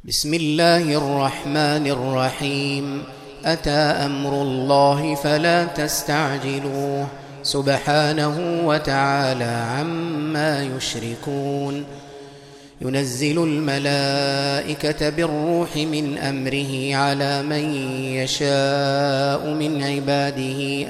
بسم الله الرحمن الرحيم. أتى أمر الله فلا تستعجلوه سبحانه وتعالى عما يشركون. ينزل الملائكة بالروح من أمره على من يشاء من عباده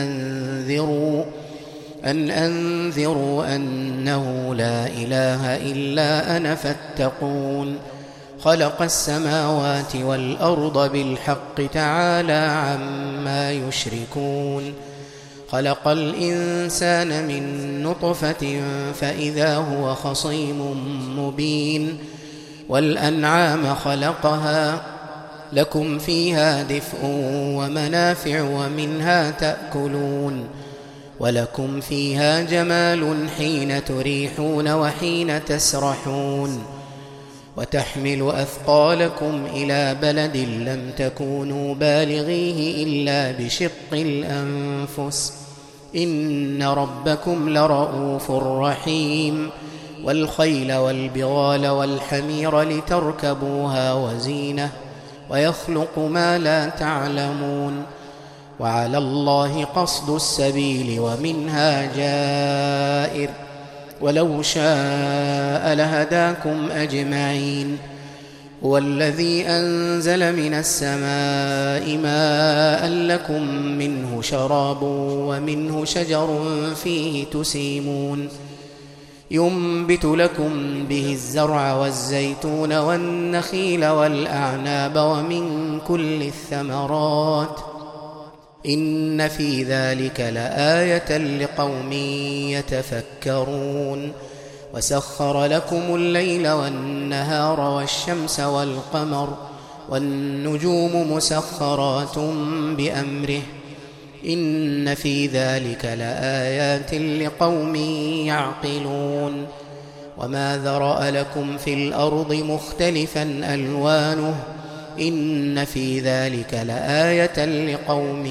أن أنذروا أنه لا إله إلا أنا فاتقون. خلق السماوات والأرض بالحق تعالى عما يشركون. خلق الإنسان من نطفة فإذا هو خصيم مبين. والأنعام خلقها لكم فيها دفء ومنافع ومنها تأكلون. ولكم فيها جمال حين تريحون وحين تسرحون. وتحمل أثقالكم إلى بلد لم تكونوا بالغيه إلا بشق الأنفس إن ربكم لرؤوف رحيم. والخيل والبغال والحمير لتركبوها وزينة ويخلق ما لا تعلمون. وعلى الله قصد السبيل ومنها جائر ولو شاء لهداكم أجمعين. هو الذي أنزل من السماء ماء لكم منه شراب ومنه شجر فيه تسيمون. ينبت لكم به الزرع والزيتون والنخيل والأعناب ومن كل الثمرات إن في ذلك لآية لقوم يتفكرون. وسخر لكم الليل والنهار والشمس والقمر والنجوم مسخرات بأمره إن في ذلك لآيات لقوم يعقلون. وما ذرأ لكم في الأرض مختلفا ألوانه إن في ذلك لآية لقوم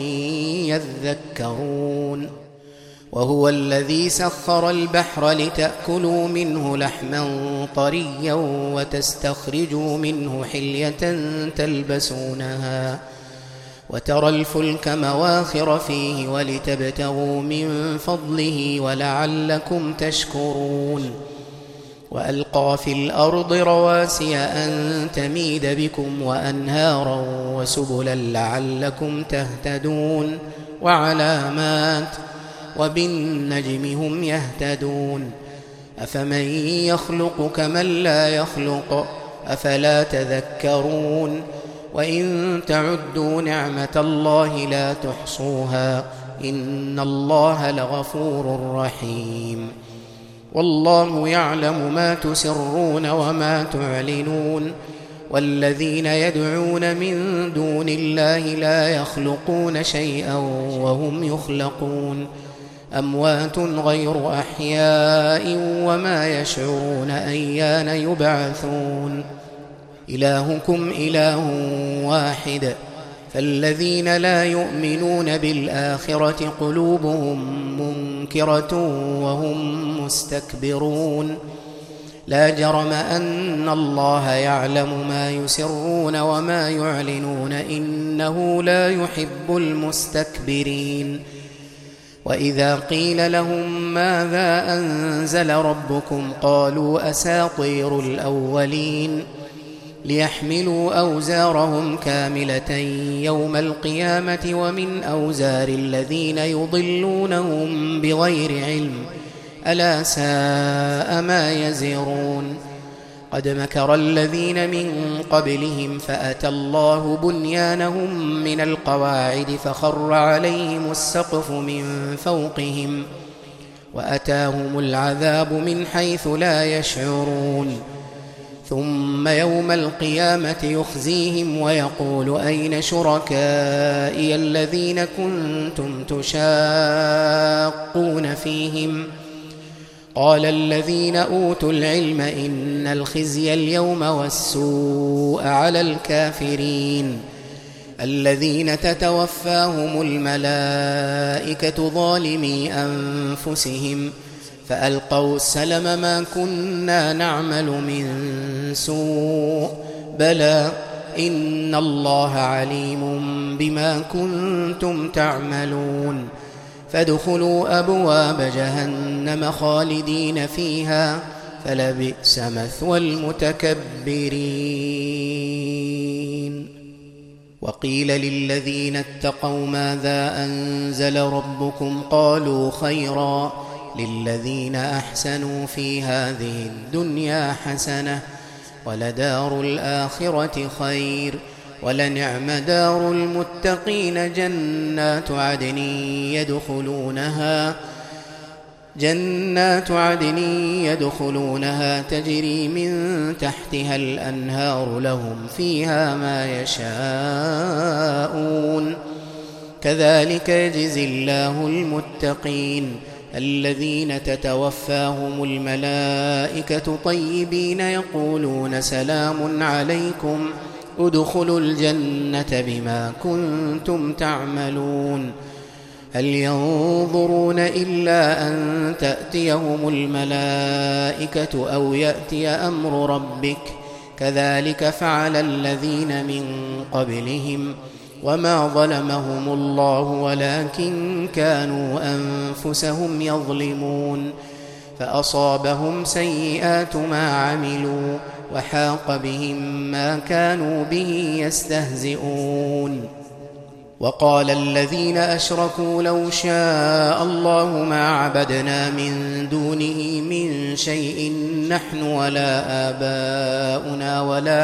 يذكرون. وهو الذي سخر البحر لتأكلوا منه لحما طريا وتستخرجوا منه حلية تلبسونها وترى الفلك مواخر فيه ولتبتغوا من فضله ولعلكم تشكرون. وألقى في الأرض رواسي أن تميد بكم وأنهارا وسبلا لعلكم تهتدون وعلامات وبالنجم هم يهتدون. أفمن يخلق كمن لا يخلق أفلا تذكرون. وإن تعدوا نعمة الله لا تحصوها إن الله لغفور رحيم. والله يعلم ما تسرون وما تعلنون. والذين يدعون من دون الله لا يخلقون شيئا وهم يخلقون. أموات غير أحياء وما يشعرون أيان يبعثون. إلهكم إله واحد فالذين لا يؤمنون بالآخرة قلوبهم منكرة وهم مستكبرون. لا جرم أن الله يعلم ما يسرون وما يعلنون إنه لا يحب المستكبرين. وإذا قيل لهم ماذا أنزل ربكم قالوا أساطير الأولين. ليحملوا أوزارهم كاملة يوم القيامة ومن أوزار الذين يضلونهم بغير علم ألا ساء ما يزرون. قد مكر الذين من قبلهم فأتى الله بنيانهم من القواعد فخر عليهم السقف من فوقهم وأتاهم العذاب من حيث لا يشعرون. ثم يوم القيامة يخزيهم ويقول أين شركائي الذين كنتم تشاقون فيهم قال الذين أوتوا العلم إن الخزي اليوم والسوء على الكافرين الذين تتوفاهم الملائكة ظالمي أنفسهم فألقوا السلم ما كنا نعمل من سوء بلى إن الله عليم بما كنتم تعملون فادخلوا أبواب جهنم خالدين فيها فلبئس مثوى المتكبرين. وقيل للذين اتقوا ماذا أنزل ربكم قالوا خيرا للذين أحسنوا في هذه الدنيا حسنة ولدار الآخرة خير ولنعم دار المتقين جنات عدن يدخلونها تجري من تحتها الأنهار لهم فيها ما يشاءون كذلك يجزي الله المتقين الذين تتوفاهم الملائكة طيبين يقولون سلام عليكم ادخلوا الجنة بما كنتم تعملون هل ينظرون إلا أن تأتيهم الملائكة أو يأتي أمر ربك كذلك فعل الذين من قبلهم وما ظلمهم الله ولكن كانوا أنفسهم يظلمون فأصابهم سيئات ما عملوا وحاق بهم ما كانوا به يستهزئون وقال الذين أشركوا لو شاء الله ما عبدنا من دونه من شيء نحن ولا آباؤنا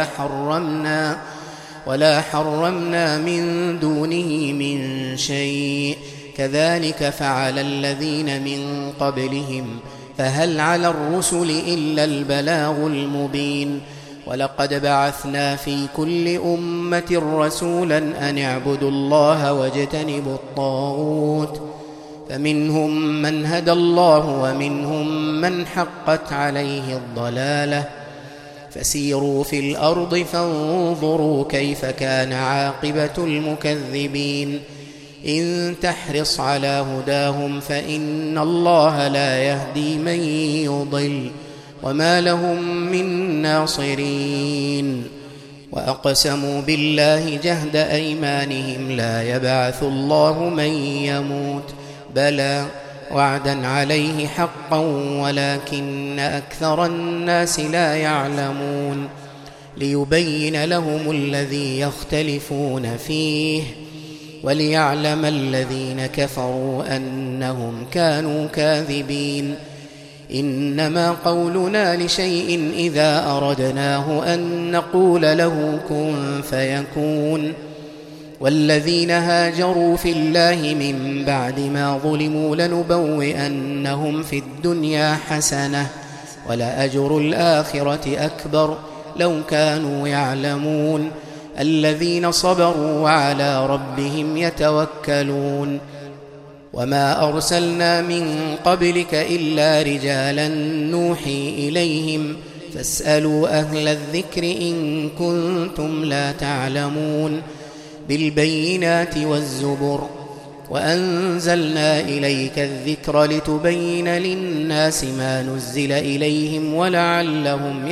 ولا حرمنا من دونه من شيء كذلك فعل الذين من قبلهم فهل على الرسل إلا البلاغ المبين ولقد بعثنا في كل أمة رسولا أن اعبدوا الله واجتنبوا الطاغوت فمنهم من هدى الله ومنهم من حقت عليه الضلالة فسيروا في الأرض فانظروا كيف كان عاقبة المكذبين إن تحرص على هداهم فإن الله لا يهدي من يضل وما لهم من ناصرين وأقسموا بالله جهد أيمانهم لا يبعث الله من يموت بلى وعدا عليه حقا ولكن أكثر الناس لا يعلمون ليبين لهم الذي يختلفون فيه وليعلم الذين كفروا أنهم كانوا كاذبين إنما قولنا لشيء إذا أردناه أن نقول له كن فيكون والذين هاجروا في الله من بعد ما ظلموا لنبوئنهم في الدنيا حسنة ولأجر الآخرة أكبر لو كانوا يعلمون الذين صبروا وعلى ربهم يتوكلون وما أرسلنا من قبلك إلا رجالا نوحي إليهم فاسألوا أهل الذكر إن كنتم لا تعلمون بالبينات والزبر وأنزلنا إليك الذكر لتبين للناس ما نزل إليهم ولعلهم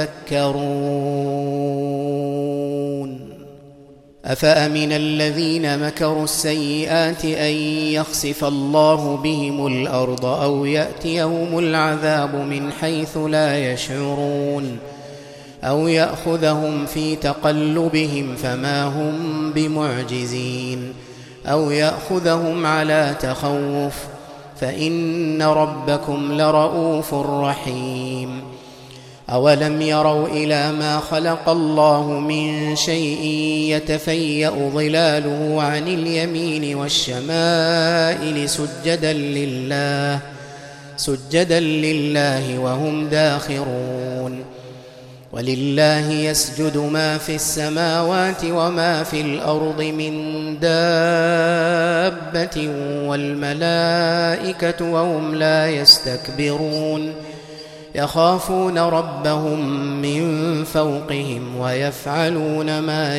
يتفكرون أفأمن الذين مكروا السيئات أن يخسف الله بهم الأرض أو يأتيهم العذاب من حيث لا يشعرون أو يأخذهم في تقلبهم فما هم بمعجزين أو يأخذهم على تخوف فإن ربكم لرؤوف رحيم أولم يروا إلى ما خلق الله من شيء يتفيأ ظلاله عن اليمين والشمائل سجدا لله وهم داخرون ولله يسجد ما في السماوات وما في الأرض من دابة والملائكة وهم لا يستكبرون يخافون ربهم من فوقهم ويفعلون ما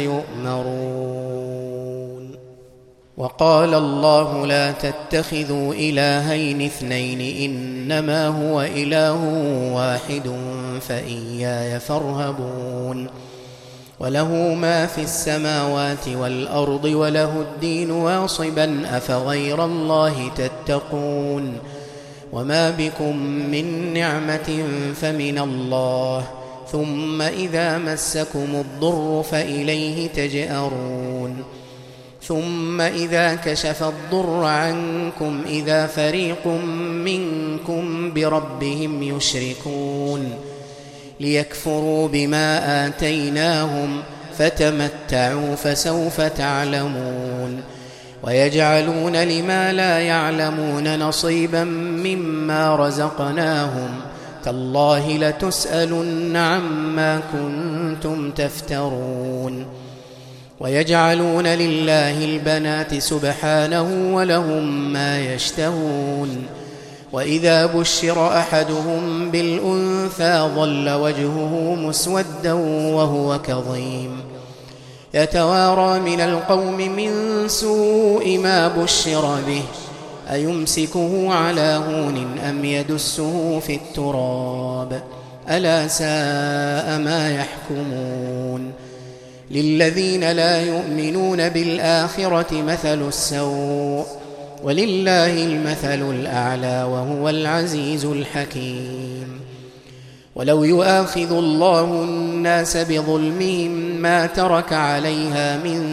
يؤمرون وقال الله لا تتخذوا إلهين اثنين إنما هو إله واحد فإياي فارهبون وله ما في السماوات والأرض وله الدين واصبا أفغير الله تتقون وما بكم من نعمة فمن الله ثم إذا مسكم الضر فإليه تجأرون ثم إذا كشف الضر عنكم إذا فريق منكم بربهم يشركون ليكفروا بما آتيناهم فتمتعوا فسوف تعلمون ويجعلون لما لا يعلمون نصيبا مما رزقناهم تالله لتسألن عما كنتم تفترون ويجعلون لله البنات سبحانه ولهم ما يشتهون وإذا بشر أحدهم بالأنثى ظل وجهه مسودا وهو كظيم يتوارى من القوم من سوء ما بشر به أيمسكه على هون أم يدسه في التراب ألا ساء ما يحكمون للذين لا يؤمنون بالآخرة مثل السوء ولله المثل الأعلى وهو العزيز الحكيم ولو يؤاخذ الله الناس بظلمهم ما ترك عليها من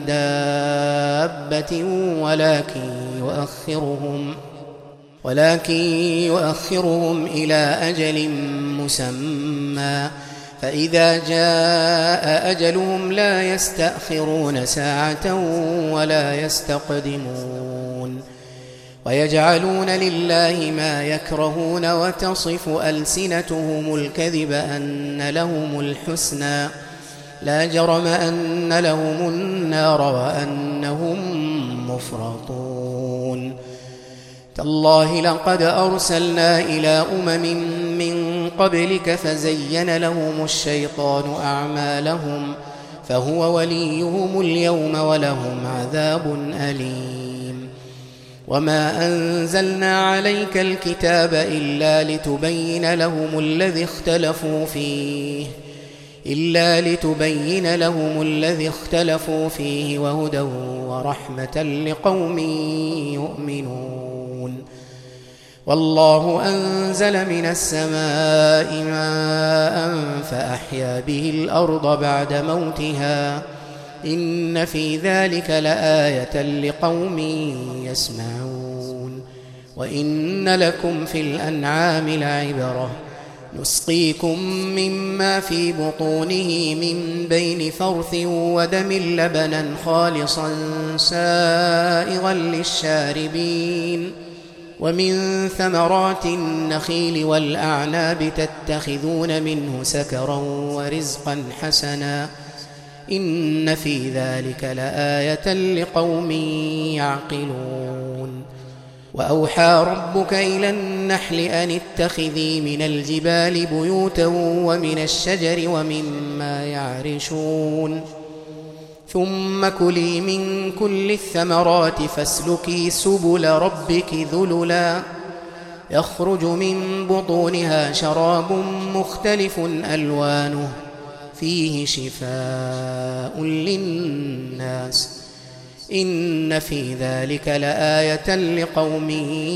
دابة ولكن يؤخرهم إلى أجل مسمى فإذا جاء أجلهم لا يستأخرون ساعة ولا يستقدمون ويجعلون لله ما يكرهون وتصف ألسنتهم الكذب أن لهم الحسنى لا جرم أن لهم النار وأنهم مفرطون تالله لقد أرسلنا إلى من قبلك فزين لهم الشيطان أعمالهم فهو وليهم اليوم ولهم عذاب أليم وما أنزلنا عليك الكتاب إلا لتبين لهم الذي اختلفوا فيه وهدى ورحمة لقوم يؤمنون والله أنزل من السماء ماء فأحيا به الأرض بعد موتها إن في ذلك لآية لقوم يسمعون وإن لكم في الأنعام لعبرة نسقيكم مما في بطونه من بين فرث ودم لبنا خالصا سائغا للشاربين ومن ثمرات النخيل والأعناب تتخذون منه سكرا ورزقا حسنا إن في ذلك لآية لقوم يعقلون وأوحى ربك إلى النحل أن اتخذي من الجبال بيوتا ومن الشجر ومما يعرشون ثم كلي من كل الثمرات فاسلكي سبل ربك ذللا يخرج من بطونها شراب مختلف ألوانه فيه شفاء للناس إن في ذلك لآية لقوم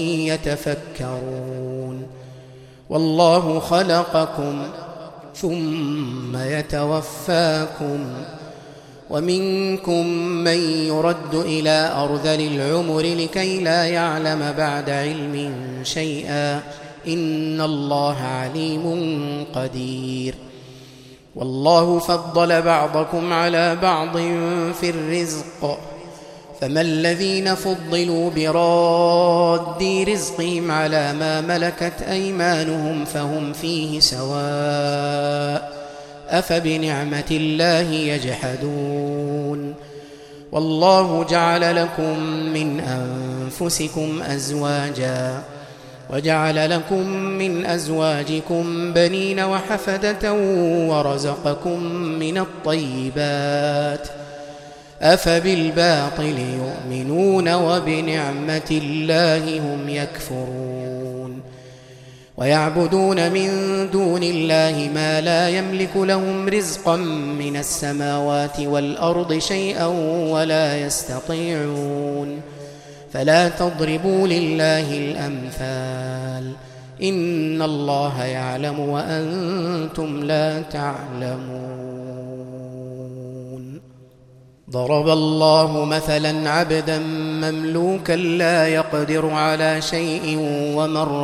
يتفكرون والله خلقكم ثم يتوفاكم ومنكم من يرد إلى أرذل العمر لكي لا يعلم بعد علم شيئا إن الله عليم قدير والله فضل بعضكم على بعض في الرزق فما الذين فضلوا براد رزقهم على ما ملكت أيمانهم فهم فيه سواء أفبنعمة الله يجحدون والله جعل لكم من أنفسكم أزواجا وجعل لكم من أزواجكم بنين وحفدة ورزقكم من الطيبات أفبالباطل يؤمنون وبنعمة الله هم يكفرون ويعبدون من دون الله ما لا يملك لهم رزقا من السماوات والأرض شيئا ولا يستطيعون فلا تضربوا لله الأمثال إن الله يعلم وأنتم لا تعلمون. ضرب الله مثلا عبدا مملوكا لا يقدر على شيء ومن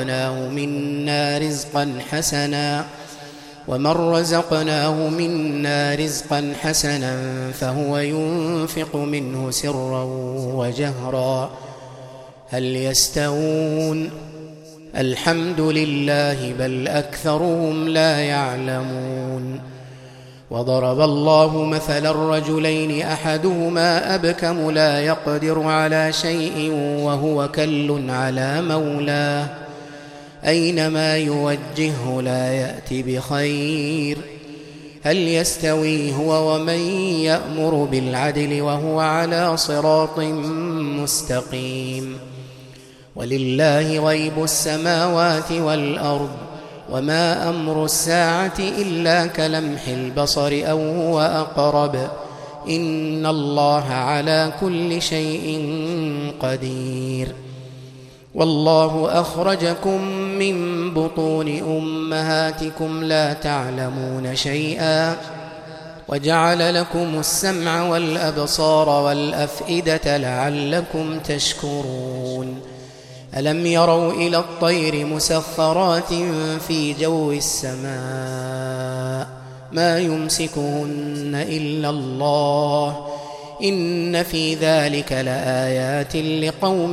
رزقناه منا رزقا حسنا فهو ينفق منه سرا وجهرا هل يستوون الحمد لله بل أكثرهم لا يعلمون. وضرب الله مثلا الرجلين أحدهما أبكم لا يقدر على شيء وهو كل على مولاه أينما يوجهه لا يأتي بخير هل يستوي هو ومن يأمر بالعدل وهو على صراط مستقيم. ولله غيب السماوات والأرض وما أمر الساعة إلا كلمح البصر أو هو أقرب إن الله على كل شيء قدير. والله أخرجكم من بطون أمهاتكم لا تعلمون شيئا وجعل لكم السمع والأبصار والأفئدة لعلكم تشكرون. ألم يروا إلى الطير مسخرات في جو السماء ما يمسكهن إلا الله إن في ذلك لآيات لقوم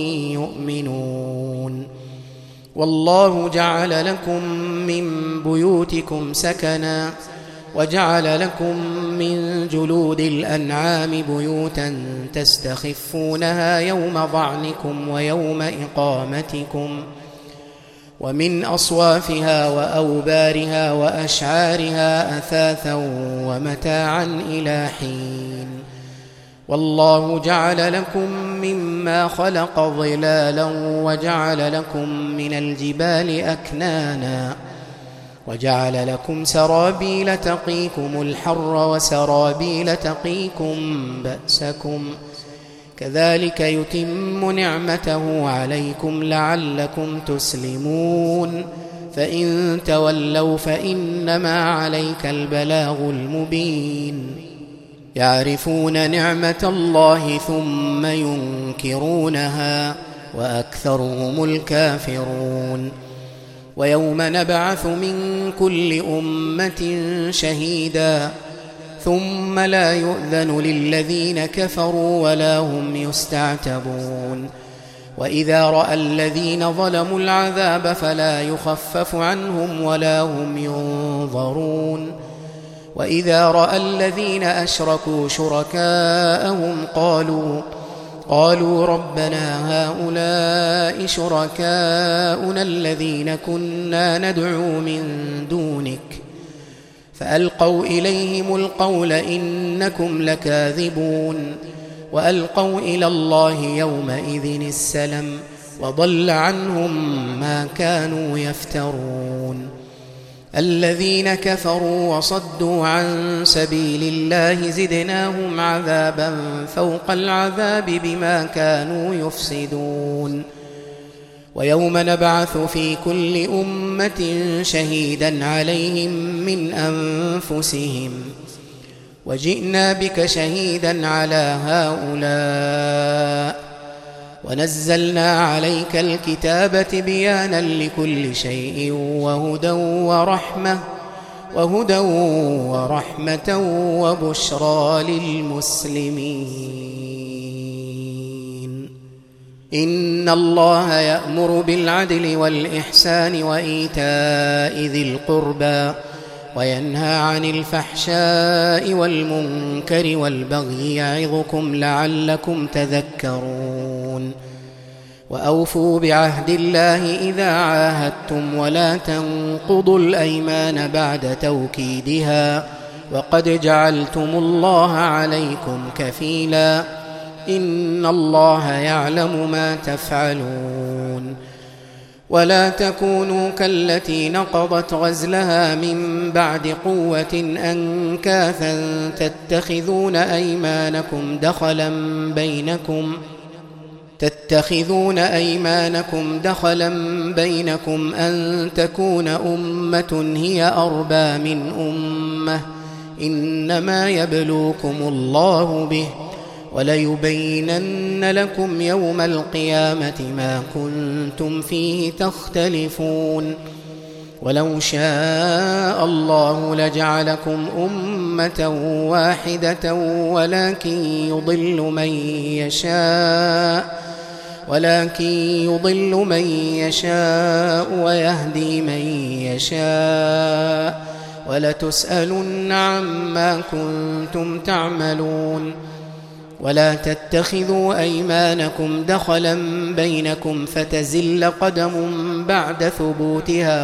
يؤمنون. والله جعل لكم من بيوتكم سكنا وجعل لكم من جلود الأنعام بيوتا تستخفونها يوم ظعنكم ويوم إقامتكم ومن أصوافها وأوبارها وأشعارها أثاثا ومتاعا إلى حين. والله جعل لكم مما خلق ظلالا وجعل لكم من الجبال أكنانا وجعل لكم سرابيل تقيكم الحر وسرابيل تقيكم بأسكم كذلك يتم نعمته عليكم لعلكم تسلمون. فإن تولوا فإنما عليك البلاغ المبين. يعرفون نعمة الله ثم ينكرونها وأكثرهم الكافرون. ويوم نبعث من كل أمة شهيدا ثم لا يؤذن للذين كفروا ولا هم يستعتبون. وإذا رأى الذين ظلموا العذاب فلا يخفف عنهم ولا هم ينظرون. وإذا رأى الذين أشركوا شركاءهم قالوا ربنا هؤلاء شركاؤنا الذين كنا ندعو من دونك فألقوا إليهم القول إنكم لكاذبون. وألقوا إلى الله يومئذ السلم وضل عنهم ما كانوا يفترون. الذين كفروا وصدوا عن سبيل الله زدناهم عذابا فوق العذاب بما كانوا يفسدون. ويوم نبعث في كل أمة شهيدا عليهم من أنفسهم وجئنا بك شهيدا على هؤلاء ونزلنا عليك الكتاب تبيانا لكل شيء وهدى ورحمة وبشرى للمسلمين. إن الله يأمر بالعدل والإحسان وإيتاء ذي القربى وينهى عن الفحشاء والمنكر والبغي يعظكم لعلكم تذكرون. وأوفوا بعهد الله إذا عاهدتم ولا تنقضوا الأيمان بعد توكيدها وقد جعلتم الله عليكم كفيلا إن الله يعلم ما تفعلون. ولا تكونوا كالتي نقضت غزلها من بعد قوة أنكاثا تتخذون أيمانكم دخلا بينكم أن تكون أمة هي أربى من أمة إنما يبلوكم الله به وليبينن لكم يوم القيامة ما كنتم فيه تختلفون ولو شاء الله لجعلكم أمة واحدة ولكن يضل من يشاء ويهدي من يشاء ولتسألن عما كنتم تعملون ولا تتخذوا أيمانكم دخلا بينكم فتزل قدم بعد ثبوتها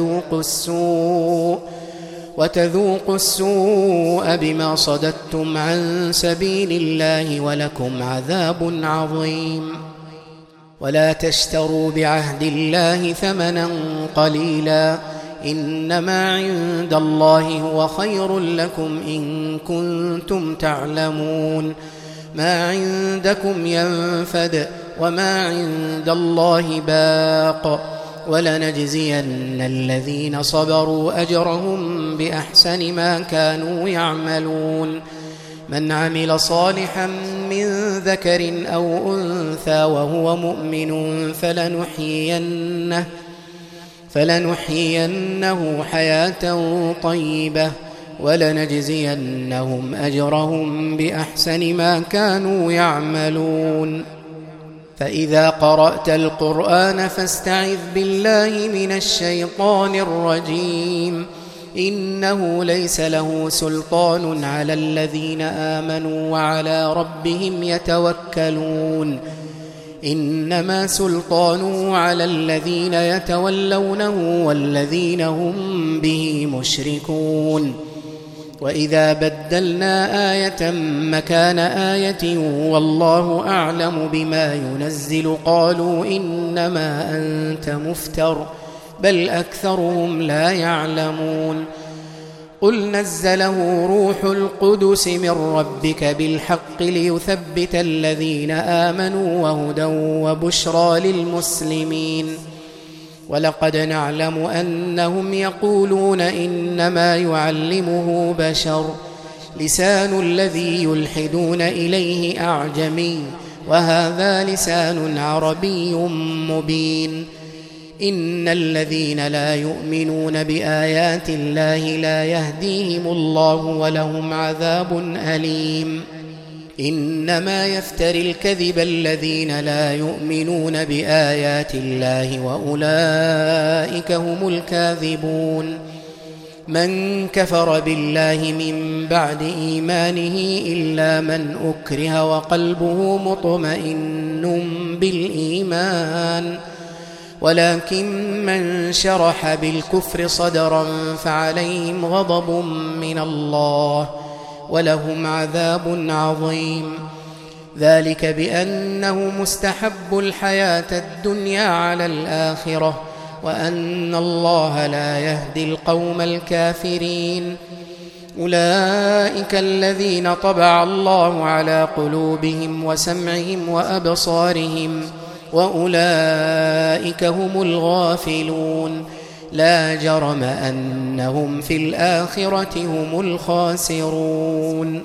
وتذوقوا السوء بما صددتم عن سبيل الله ولكم عذاب عظيم ولا تشتروا بعهد الله ثمنا قليلا إنما عند الله هو خير لكم إن كنتم تعلمون ما عندكم ينفد وما عند الله باق ولنجزين الذين صبروا أجرهم بأحسن ما كانوا يعملون من عمل صالحا من ذكر أو أنثى وهو مؤمن فلنحيينه حياة طيبة ولنجزينهم أجرهم بأحسن ما كانوا يعملون فإذا قرأت القرآن فاستعذ بالله من الشيطان الرجيم إنه ليس له سلطان على الذين آمنوا وعلى ربهم يتوكلون إنما سلطانه على الذين يتولونه والذين هم به مشركون وإذا بدلنا آية مكان آية والله أعلم بما ينزل قالوا إنما أنت مفتر بل أكثرهم لا يعلمون قل نزله روح القدس من ربك بالحق ليثبت الذين آمنوا وهدى وبشرى للمسلمين ولقد نعلم أنهم يقولون إنما يعلمه بشر لسان الذي يلحدون إليه أعجمي وهذا لسان عربي مبين إن الذين لا يؤمنون بآيات الله لا يهديهم الله ولهم عذاب أليم إنما يفتري الكذب الذين لا يؤمنون بآيات الله وأولئك هم الكاذبون من كفر بالله من بعد إيمانه إلا من أكره وقلبه مطمئن بالإيمان ولكن من شرح بالكفر صدرا فعليهم غضب من الله ولهم عذاب عظيم ذلك بأنه مستحب الحياة الدنيا على الآخرة وأن الله لا يهدي القوم الكافرين أولئك الذين طبع الله على قلوبهم وسمعهم وأبصارهم وأولئك هم الغافلون لا جرم أنهم في الآخرة هم الخاسرون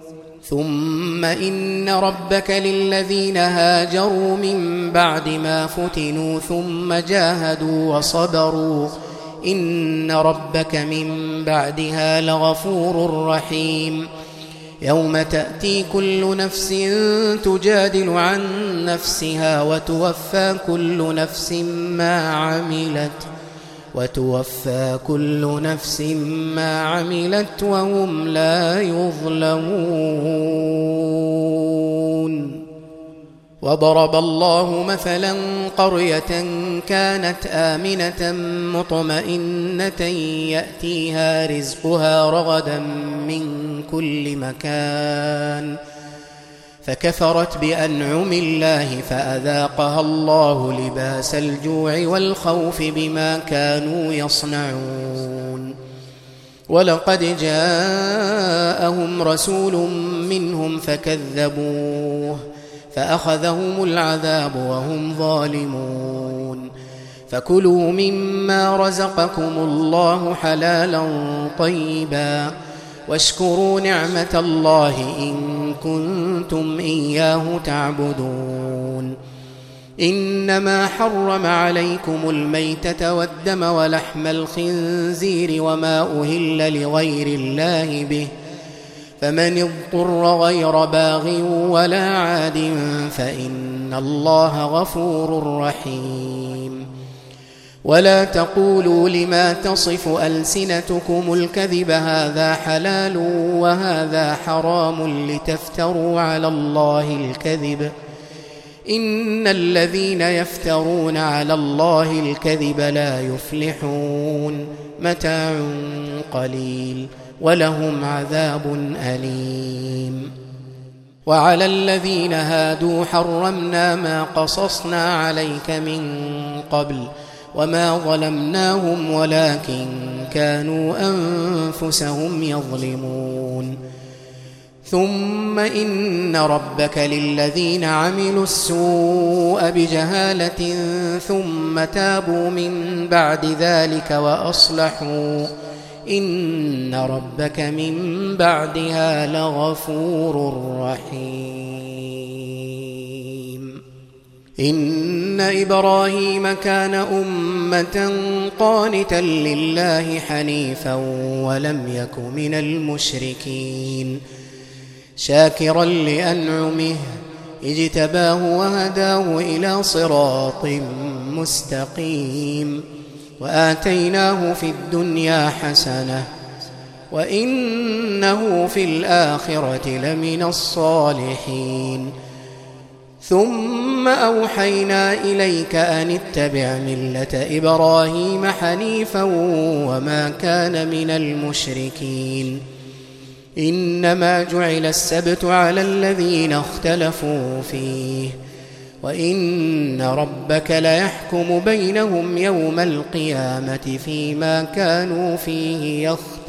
ثم إن ربك للذين هاجروا من بعد ما فتنوا ثم جاهدوا وصبروا إن ربك من بعدها لغفور رحيم يوم تأتي كل نفس تجادل عن نفسها وتوفى كل نفس ما عملت وهم لا يظلمون وضرب الله مثلا قرية كانت آمنة مطمئنة يأتيها رزقها رغدا من كل مكان فكفرت بأنعم الله فأذاقها الله لباس الجوع والخوف بما كانوا يصنعون. ولقد جاءهم رسول منهم فكذبوه فأخذهم العذاب وهم ظالمون. فكلوا مما رزقكم الله حلالا طيبا واشكروا نعمة الله إن كنتم إياه تعبدون. إنما حرم عليكم الميتة والدم ولحم الخنزير وما أهل لغير الله به، فمن اضطر غير باغ ولا عاد فإن الله غفور رحيم. ولا تقولوا لما تصف ألسنتكم الكذب هذا حلال وهذا حرام لتفتروا على الله الكذب، إن الذين يفترون على الله الكذب لا يفلحون. متاع قليل ولهم عذاب أليم. وعلى الذين هادوا حرمنا ما قصصنا عليك من قبل وما ظلمناهم ولكن كانوا أنفسهم يظلمون. ثم إن ربك للذين عملوا السوء بجهالة ثم تابوا من بعد ذلك وأصلحوا إن ربك من بعدها لغفور رحيم. إن إبراهيم كان أمة قانتا لله حنيفا ولم يك من المشركين، شاكرا لأنعمه اجتباه وهداه إلى صراط مستقيم، وآتيناه في الدنيا حسنة وإنه في الآخرة لمن الصالحين. ثم أوحينا إليك أن اتبع ملة إبراهيم حنيفا وما كان من المشركين. إنما جعل السبت على الذين اختلفوا فيه، وإن ربك ليحكم بينهم يوم القيامة فيما كانوا فيه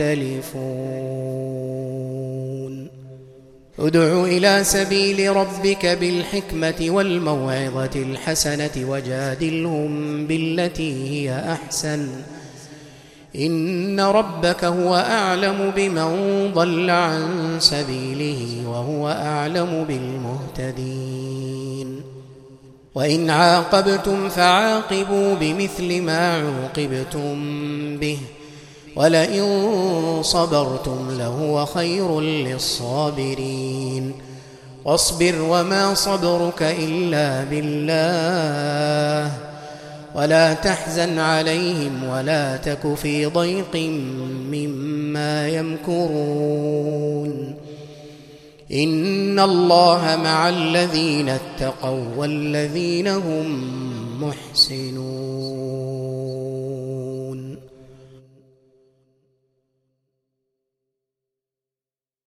يختلفون. ادع إلى سبيل ربك بالحكمة والموعظة الحسنة وجادلهم بالتي هي أحسن، إن ربك هو أعلم بمن ضل عن سبيله وهو أعلم بالمهتدين. وإن عاقبتم فعاقبوا بمثل ما عوقبتم به ولئن صبرتم لهو خير للصابرين. واصبر وما صبرك إلا بالله ولا تحزن عليهم ولا تك في ضيق مما يمكرون. إن الله مع الذين اتقوا والذين هم محسنون.